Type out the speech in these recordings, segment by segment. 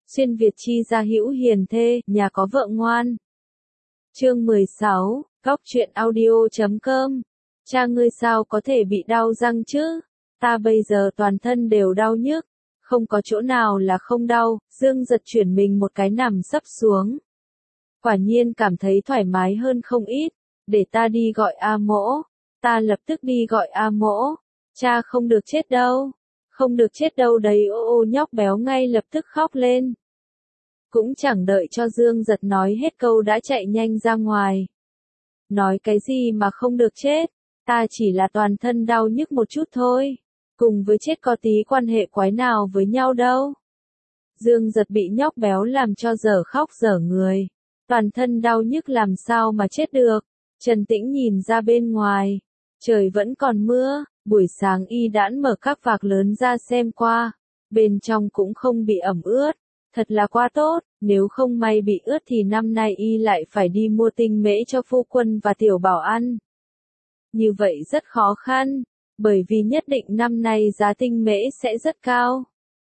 Xuyên Việt chi gia hữu hiền thê, nhà có vợ ngoan. Chương 16, Góc truyện audio.com. Cha ngươi sao có thể bị đau răng chứ? Ta bây giờ toàn thân đều đau nhức, không có chỗ nào là không đau. Dương giật chuyển mình một cái nằm sấp xuống. Quả nhiên cảm thấy thoải mái hơn không ít. Để ta đi gọi A Mỗ. Ta lập tức đi gọi A Mỗ. Cha không được chết đâu. Không được chết đâu đấy. Ô ô, nhóc béo ngay lập tức khóc lên. Cũng chẳng đợi cho Dương giật nói hết câu đã chạy nhanh ra ngoài. Nói cái gì mà không được chết, ta chỉ là toàn thân đau nhức một chút thôi. Cùng với chết có tí quan hệ quái nào với nhau đâu. Dương giật bị nhóc béo làm cho dở khóc dở người. Toàn thân đau nhức làm sao mà chết được. Trần Tĩnh nhìn ra bên ngoài. Trời vẫn còn mưa, buổi sáng y đãn mở các vạc lớn ra xem qua. Bên trong cũng không bị ẩm ướt. Thật là quá tốt, nếu không may bị ướt thì năm nay y lại phải đi mua tinh mễ cho phu quân và tiểu bảo ăn. Như vậy rất khó khăn, bởi vì nhất định năm nay giá tinh mễ sẽ rất cao.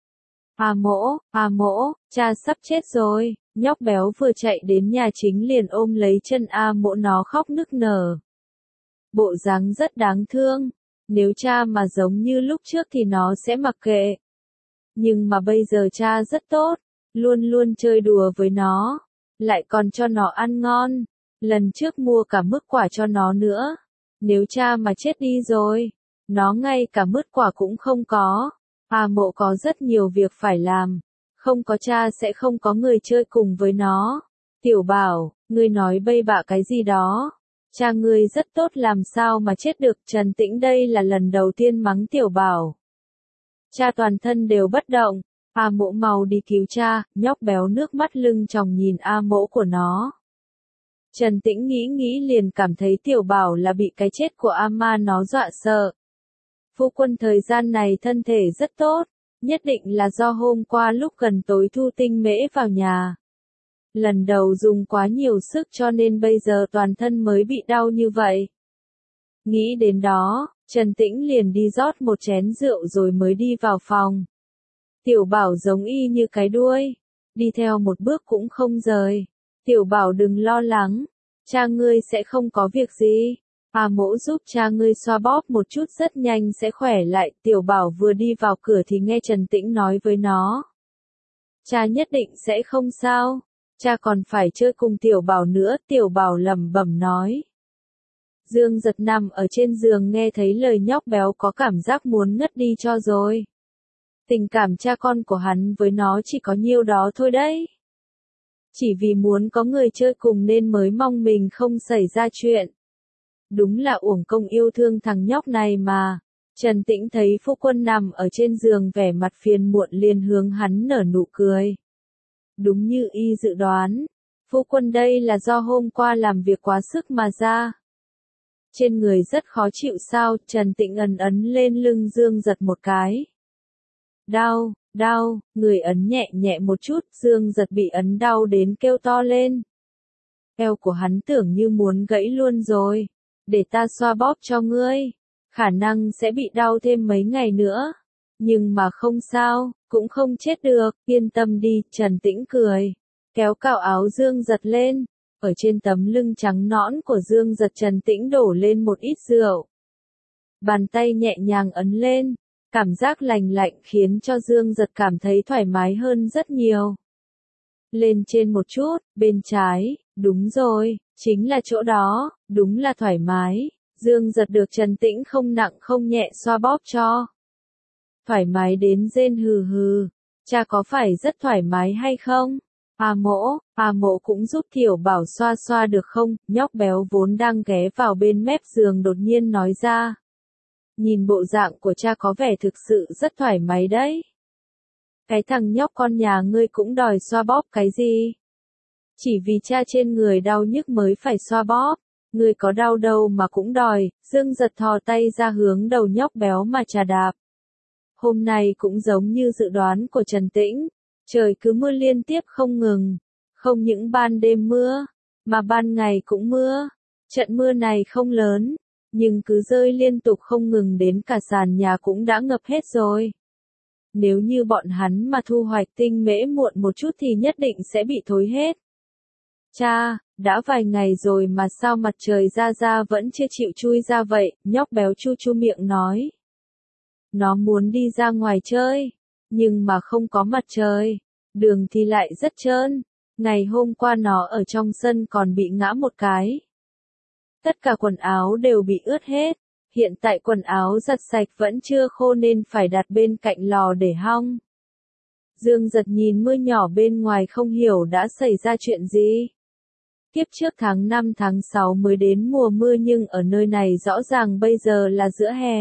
A Mỗ, cha sắp chết rồi. Nhóc béo vừa chạy đến nhà chính liền ôm lấy chân A Mỗ, nó khóc nức nở. Bộ dáng rất đáng thương, nếu cha mà giống như lúc trước thì nó sẽ mặc kệ. Nhưng mà bây giờ cha rất tốt, luôn luôn chơi đùa với nó, lại còn cho nó ăn ngon, lần trước mua cả mứt quả cho nó nữa. Nếu cha mà chết đi rồi, nó ngay cả mứt quả cũng không có. A Mỗ có rất nhiều việc phải làm, không có cha sẽ không có người chơi cùng với nó. Tiểu Bảo, ngươi nói bậy bạ cái gì đó? Cha ngươi rất tốt làm sao mà chết được? Trần Tĩnh đây là lần đầu tiên mắng Tiểu Bảo. Cha toàn thân đều bất động. A Mỗ mau đi cứu cha. Nhóc béo nước mắt lưng tròng nhìn A Mỗ của nó. Trần Tĩnh nghĩ liền cảm thấy Tiểu Bảo là bị cái chết của A Ma nó dọa sợ. Phu quân thời gian này thân thể rất tốt, nhất định là do hôm qua lúc gần tối thu tinh mễ vào nhà. Lần đầu dùng quá nhiều sức cho nên bây giờ toàn thân mới bị đau như vậy. Nghĩ đến đó, Trần Tĩnh liền đi rót một chén rượu rồi mới đi vào phòng. Tiểu Bảo giống y như cái đuôi, đi theo một bước cũng không rời. Tiểu Bảo đừng lo lắng, cha ngươi sẽ không có việc gì. A Mỗ giúp cha ngươi xoa bóp một chút rất nhanh sẽ khỏe lại. Tiểu Bảo vừa đi vào cửa thì nghe Trần Tĩnh nói với nó. Cha nhất định sẽ không sao, cha còn phải chơi cùng Tiểu Bảo nữa. Tiểu Bảo lẩm bẩm nói. Dương giật nằm ở trên giường nghe thấy lời nhóc béo có cảm giác muốn ngất đi cho rồi. Tình cảm cha con của hắn với nó chỉ có nhiêu đó thôi đấy. Chỉ vì muốn có người chơi cùng nên mới mong mình không xảy ra chuyện. Đúng là uổng công yêu thương thằng nhóc này mà. Trần Tĩnh thấy phu quân nằm ở trên giường vẻ mặt phiền muộn liền hướng hắn nở nụ cười. Đúng như y dự đoán, phu quân đây là do hôm qua làm việc quá sức mà ra. Trên người rất khó chịu sao? Trần Tĩnh ấn lên lưng Dương giật một cái. Đau, người ấn nhẹ nhẹ một chút. Dương giật bị ấn đau đến kêu to lên. Eo của hắn tưởng như muốn gãy luôn rồi. Để ta xoa bóp cho ngươi. Khả năng sẽ bị đau thêm mấy ngày nữa. Nhưng mà không sao, cũng không chết được. Yên tâm đi. Trần Tĩnh cười, kéo cào áo Dương giật lên. Ở trên tấm lưng trắng nõn của Dương giật Trần Tĩnh đổ lên một ít rượu. Bàn tay nhẹ nhàng ấn lên. Cảm giác lành lạnh khiến cho Dương giật cảm thấy thoải mái hơn rất nhiều. Lên trên một chút, bên trái, đúng rồi, chính là chỗ đó, đúng là thoải mái. Dương giật được Trần Tĩnh không nặng không nhẹ xoa bóp cho. Thoải mái đến rên hừ hừ, cha có phải rất thoải mái hay không? A Mỗ cũng giúp Tiểu Bảo xoa xoa được không? Nhóc béo vốn đang ghé vào bên mép giường đột nhiên nói ra. Nhìn bộ dạng của cha có vẻ thực sự rất thoải mái đấy. Cái thằng nhóc con nhà ngươi cũng đòi xoa bóp cái gì? Chỉ vì cha trên người đau nhức mới phải xoa bóp. Ngươi có đau đâu mà cũng đòi. Dương giật thò tay ra hướng đầu nhóc béo mà chà đạp. Hôm nay cũng giống như dự đoán của Trần Tĩnh. Trời cứ mưa liên tiếp không ngừng. Không những ban đêm mưa, mà ban ngày cũng mưa. Trận mưa này không lớn, nhưng cứ rơi liên tục không ngừng đến cả sàn nhà cũng đã ngập hết rồi. Nếu như bọn hắn mà thu hoạch tinh mễ muộn một chút thì nhất định sẽ bị thối hết. Cha, đã vài ngày rồi mà sao mặt trời ra vẫn chưa chịu chui ra vậy, nhóc béo chu chu miệng nói. Nó muốn đi ra ngoài chơi, nhưng mà không có mặt trời, đường thì lại rất trơn. Ngày hôm qua nó ở trong sân còn bị ngã một cái. Tất cả quần áo đều bị ướt hết. Hiện tại quần áo giặt sạch vẫn chưa khô nên phải đặt bên cạnh lò để hong. Dương Giật nhìn mưa nhỏ bên ngoài không hiểu đã xảy ra chuyện gì. Kiếp trước tháng 5 tháng 6 mới đến mùa mưa nhưng ở nơi này rõ ràng bây giờ là giữa hè.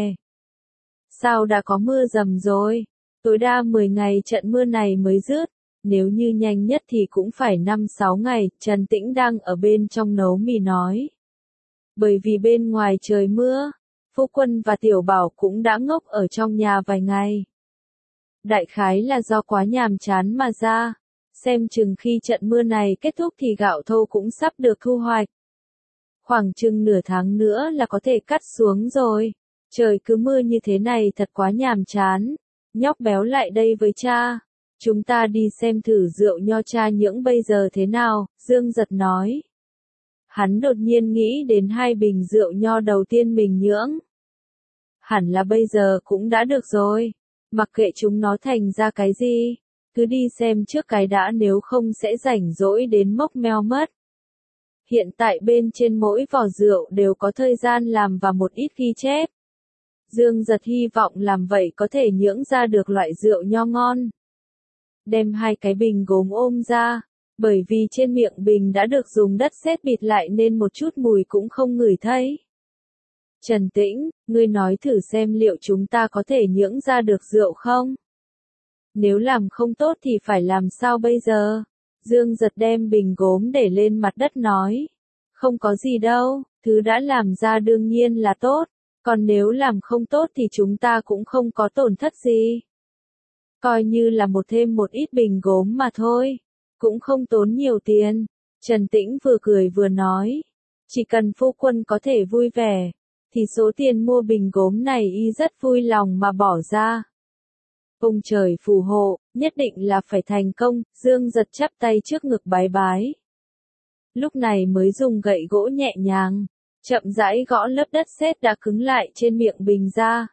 Sao đã có mưa dầm rồi? Tối đa 10 ngày trận mưa này mới dứt. Nếu như nhanh nhất thì cũng phải 5-6 ngày, Trần Tĩnh đang ở bên trong nấu mì nói. Bởi vì bên ngoài trời mưa, Phu Quân và Tiểu Bảo cũng đã ngốc ở trong nhà vài ngày. Đại khái là do quá nhàm chán mà ra, xem chừng khi trận mưa này kết thúc thì gạo thô cũng sắp được thu hoạch. Khoảng chừng nửa tháng nữa là có thể cắt xuống rồi, trời cứ mưa như thế này thật quá nhàm chán. Nhóc béo lại đây với cha. Chúng ta đi xem thử rượu nho cha nhưỡng bây giờ thế nào, Dương Giật nói. Hắn đột nhiên nghĩ đến 2 bình rượu nho đầu tiên mình nhưỡng. Hẳn là bây giờ cũng đã được rồi, mặc kệ chúng nó thành ra cái gì, cứ đi xem trước cái đã nếu không sẽ rảnh rỗi đến mốc meo mất. Hiện tại bên trên mỗi vỏ rượu đều có thời gian làm và một ít ghi chép. Dương Giật hy vọng làm vậy có thể nhưỡng ra được loại rượu nho ngon. Đem 2 cái bình gốm ôm ra, bởi vì trên miệng bình đã được dùng đất sét bịt lại nên một chút mùi cũng không ngửi thấy. Trần Tĩnh, ngươi nói thử xem liệu chúng ta có thể nhưỡng ra được rượu không? Nếu làm không tốt thì phải làm sao bây giờ? Dương Giật đem bình gốm để lên mặt đất nói. Không có gì đâu, thứ đã làm ra đương nhiên là tốt, còn nếu làm không tốt thì chúng ta cũng không có tổn thất gì. Coi như là thêm một ít bình gốm mà thôi, cũng không tốn nhiều tiền. Trần Tĩnh vừa cười vừa nói, chỉ cần Phu Quân có thể vui vẻ, thì số tiền mua bình gốm này y rất vui lòng mà bỏ ra. Ông trời phù hộ, nhất định là phải thành công, Dương Giật chắp tay trước ngực bái bái. Lúc này mới dùng gậy gỗ nhẹ nhàng, chậm rãi gõ lớp đất sét đã cứng lại trên miệng bình ra.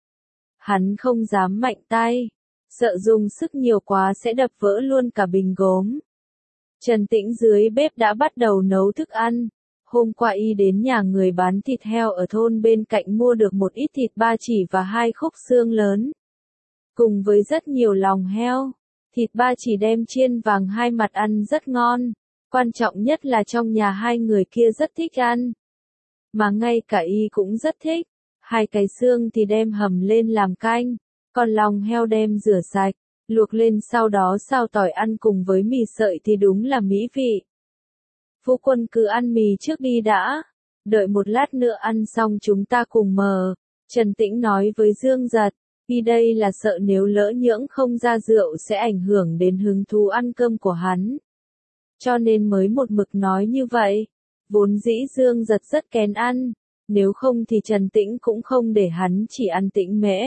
Hắn không dám mạnh tay, sợ dùng sức nhiều quá sẽ đập vỡ luôn cả bình gốm. Trần Tĩnh dưới bếp đã bắt đầu nấu thức ăn. Hôm qua y đến nhà người bán thịt heo ở thôn bên cạnh mua được một ít thịt ba chỉ và 2 khúc xương lớn. Cùng với rất nhiều lòng heo. Thịt ba chỉ đem chiên vàng 2 mặt ăn rất ngon. Quan trọng nhất là trong nhà 2 người kia rất thích ăn. Mà ngay cả y cũng rất thích. 2 cái xương thì đem hầm lên làm canh. Còn lòng heo đem rửa sạch, luộc lên sau đó xào tỏi ăn cùng với mì sợi thì đúng là mỹ vị. Phu Quân cứ ăn mì trước đi đã, đợi một lát nữa ăn xong chúng ta cùng mờ. Trần Tĩnh nói với Dương Giật, vì đây là sợ nếu lỡ nhưỡng không ra rượu sẽ ảnh hưởng đến hứng thú ăn cơm của hắn. Cho nên mới một mực nói như vậy. Vốn dĩ Dương Giật rất kén ăn, nếu không thì Trần Tĩnh cũng không để hắn chỉ ăn tĩnh mễ.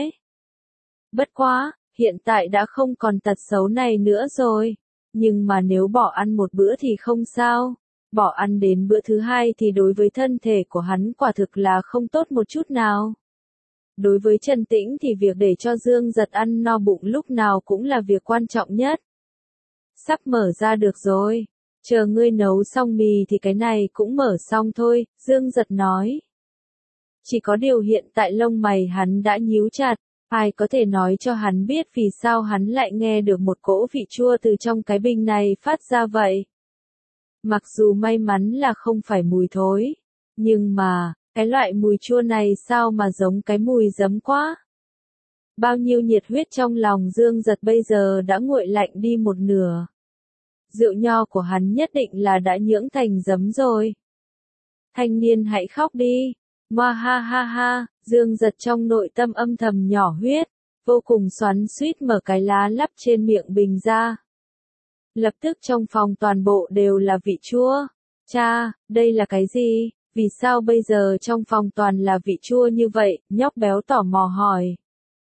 Bất quá, hiện tại đã không còn tật xấu này nữa rồi. Nhưng mà nếu bỏ ăn một bữa thì không sao. Bỏ ăn đến bữa thứ 2 thì đối với thân thể của hắn quả thực là không tốt một chút nào. Đối với Trần Tĩnh thì việc để cho Dương Giật ăn no bụng lúc nào cũng là việc quan trọng nhất. Sắp mở ra được rồi. Chờ ngươi nấu xong mì thì cái này cũng mở xong thôi, Dương Giật nói. Chỉ có điều hiện tại lông mày hắn đã nhíu chặt. Ai có thể nói cho hắn biết vì sao hắn lại nghe được một cỗ vị chua từ trong cái bình này phát ra vậy? Mặc dù may mắn là không phải mùi thối, nhưng mà, cái loại mùi chua này sao mà giống cái mùi giấm quá? Bao nhiêu nhiệt huyết trong lòng Dương Giật bây giờ đã nguội lạnh đi một nửa. Rượu nho của hắn nhất định là đã nhưỡng thành giấm rồi. Thanh niên hãy khóc đi. Ngoa ha ha ha, Dương Giật trong nội tâm âm thầm nhỏ huyết, vô cùng xoắn xuýt mở cái lá lắp trên miệng bình ra. Lập tức trong phòng toàn bộ đều là vị chua. Cha, đây là cái gì? Vì sao bây giờ trong phòng toàn là vị chua như vậy? Nhóc béo tò mò hỏi.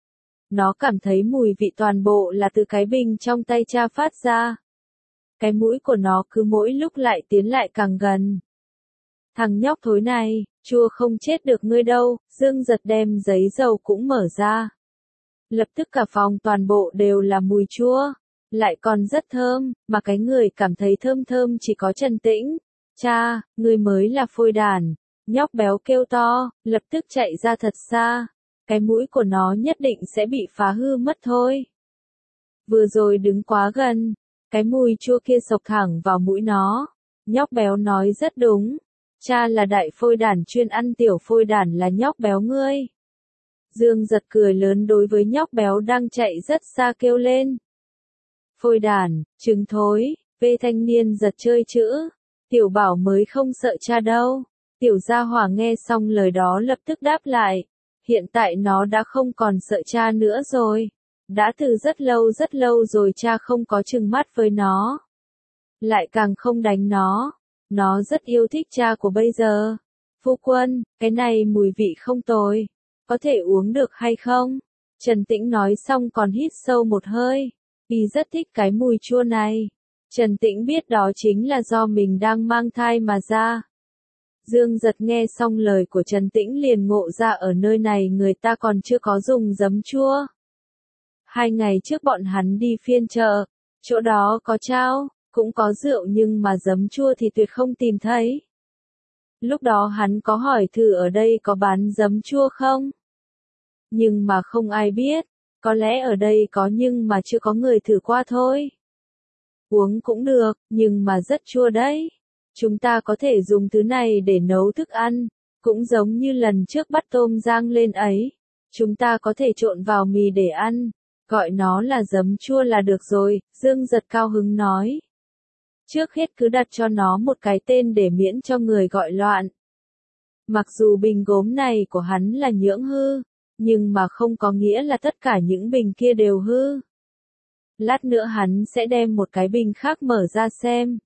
Nó cảm thấy mùi vị toàn bộ là từ cái bình trong tay cha phát ra. Cái mũi của nó cứ mỗi lúc lại tiến lại càng gần. Thằng nhóc thối này, chua không chết được ngươi đâu, Dương Giật đem giấy dầu cũng mở ra. Lập tức cả phòng toàn bộ đều là mùi chua, lại còn rất thơm, mà cái người cảm thấy thơm thơm chỉ có Trần Tĩnh. Cha, ngươi mới là phôi đản. Nhóc béo kêu to, lập tức chạy ra thật xa. Cái mũi của nó nhất định sẽ bị phá hư mất thôi. Vừa rồi đứng quá gần, cái mùi chua kia sộc thẳng vào mũi nó. Nhóc béo nói rất đúng. Cha là đại phôi đản chuyên ăn tiểu phôi đản là nhóc béo ngươi. Dương Giật cười lớn đối với nhóc béo đang chạy rất xa kêu lên. Phôi đản, trứng thối, vê thanh niên giật chơi chữ. Tiểu bảo mới không sợ cha đâu. Tiểu gia hỏa nghe xong lời đó lập tức đáp lại. Hiện tại nó đã không còn sợ cha nữa rồi. Đã từ rất lâu rồi cha không có trừng mắt với nó. Lại càng không đánh nó. Nó rất yêu thích cha của bây giờ. Phu quân, cái này mùi vị không tồi. Có thể uống được hay không? Trần Tĩnh nói xong còn hít sâu một hơi. Y rất thích cái mùi chua này. Trần Tĩnh biết đó chính là do mình đang mang thai mà ra. Dương Giật nghe xong lời của Trần Tĩnh liền ngộ ra ở nơi này người ta còn chưa có dùng giấm chua. 2 ngày trước bọn hắn đi phiên chợ, chỗ đó có chao, cũng có rượu nhưng mà giấm chua thì tuyệt không tìm thấy. Lúc đó hắn có hỏi thử ở đây có bán giấm chua không? Nhưng mà không ai biết, có lẽ ở đây có nhưng mà chưa có người thử qua thôi. Uống cũng được, nhưng mà rất chua đấy. Chúng ta có thể dùng thứ này để nấu thức ăn, cũng giống như lần trước bắt tôm rang lên ấy. Chúng ta có thể trộn vào mì để ăn, gọi nó là giấm chua là được rồi, Dương Giật cao hứng nói. Trước hết cứ đặt cho nó một cái tên để miễn cho người gọi loạn. Mặc dù bình gốm này của hắn là nhưỡng hư, nhưng mà không có nghĩa là tất cả những bình kia đều hư. Lát nữa hắn sẽ đem một cái bình khác mở ra xem.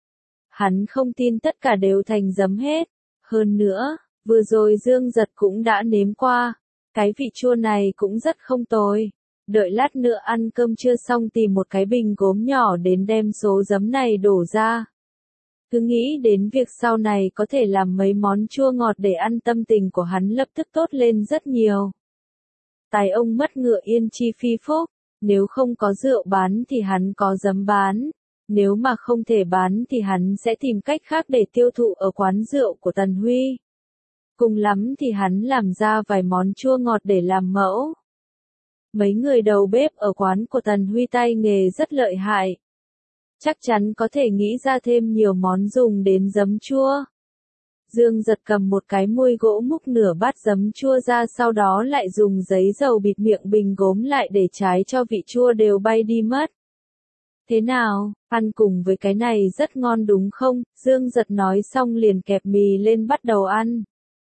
Hắn không tin tất cả đều thành giấm hết. Hơn nữa, vừa rồi Dương Giật cũng đã nếm qua. Cái vị chua này cũng rất không tồi. Đợi lát nữa ăn cơm trưa xong tìm một cái bình gốm nhỏ đến đem số giấm này đổ ra. Cứ nghĩ đến việc sau này có thể làm mấy món chua ngọt để ăn tâm tình của hắn lập tức tốt lên rất nhiều. Tài ông mất ngựa yên chi phi phúc. Nếu không có rượu bán thì hắn có giấm bán. Nếu mà không thể bán thì hắn sẽ tìm cách khác để tiêu thụ ở quán rượu của Tần Huy. Cùng lắm thì hắn làm ra vài món chua ngọt để làm mẫu. Mấy người đầu bếp ở quán của Tần Huy tay nghề rất lợi hại. Chắc chắn có thể nghĩ ra thêm nhiều món dùng đến giấm chua. Dương Giật cầm một cái muôi gỗ múc nửa bát giấm chua ra sau đó lại dùng giấy dầu bịt miệng bình gốm lại để trái cho vị chua đều bay đi mất. Thế nào, ăn cùng với cái này rất ngon đúng không? Dương Giật nói xong liền kẹp mì lên bắt đầu ăn.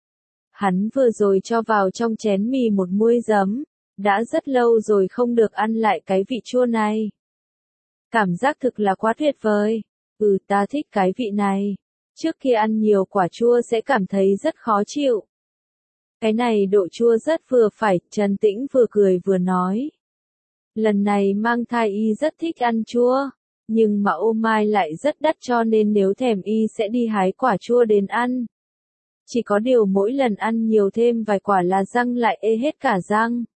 Hắn vừa rồi cho vào trong chén mì một muôi giấm. Đã rất lâu rồi không được ăn lại cái vị chua này. Cảm giác thực là quá tuyệt vời. Ta thích cái vị này. Trước khi ăn nhiều quả chua sẽ cảm thấy rất khó chịu. Cái này độ chua rất vừa phải, Trần Tĩnh vừa cười vừa nói. Lần này mang thai y rất thích ăn chua. Nhưng mà ô mai lại rất đắt cho nên nếu thèm y sẽ đi hái quả chua đến ăn. Chỉ có điều mỗi lần ăn nhiều thêm vài quả là răng lại ê hết cả răng.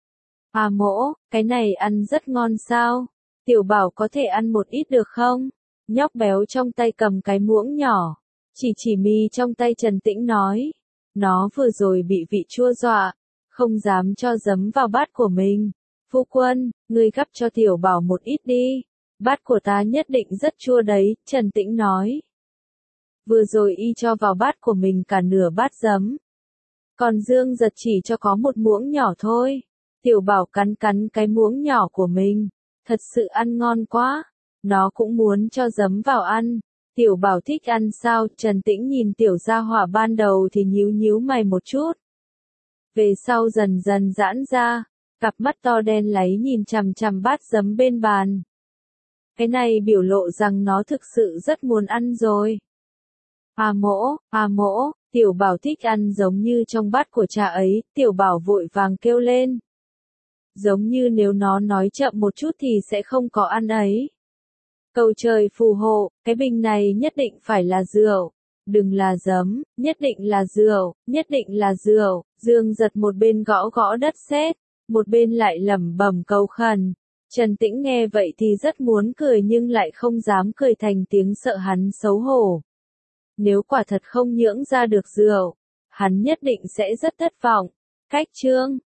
À mỗ, cái này ăn rất ngon sao? Tiểu bảo có thể ăn một ít được không? Nhóc béo trong tay cầm cái muỗng nhỏ. Chỉ mì trong tay Trần Tĩnh nói. Nó vừa rồi bị vị chua dọa. Không dám cho giấm vào bát của mình. Phu quân, ngươi gắp cho tiểu bảo một ít đi. Bát của ta nhất định rất chua đấy, Trần Tĩnh nói. Vừa rồi y cho vào bát của mình cả nửa bát giấm. Còn Dương Giật chỉ cho có một muỗng nhỏ thôi. Tiểu bảo cắn cắn cái muỗng nhỏ của mình. Thật sự ăn ngon quá. Nó cũng muốn cho giấm vào ăn. Tiểu bảo thích ăn sao? Trần Tĩnh nhìn tiểu gia hỏa ban đầu thì nhíu mày một chút. Về sau dần dần giãn ra. Cặp mắt to đen láy nhìn chằm chằm bát giấm bên bàn. Cái này biểu lộ rằng nó thực sự rất muốn ăn rồi. À mỗ, tiểu bảo thích ăn giống như trong bát của cha ấy, tiểu bảo vội vàng kêu lên. giống như nếu nó nói chậm một chút thì sẽ không có ăn ấy. Cầu trời phù hộ, cái bình này nhất định phải là rượu. Đừng là giấm, nhất định là rượu, nhất định là rượu. Dương Giật một bên gõ gõ đất sét, một bên lại lẩm bẩm cầu khẩn. Trần Tĩnh nghe vậy thì rất muốn cười nhưng lại không dám cười thành tiếng, sợ hắn xấu hổ. Nếu quả thật không nhưỡng ra được rượu, hắn nhất định sẽ rất thất vọng. Cách chương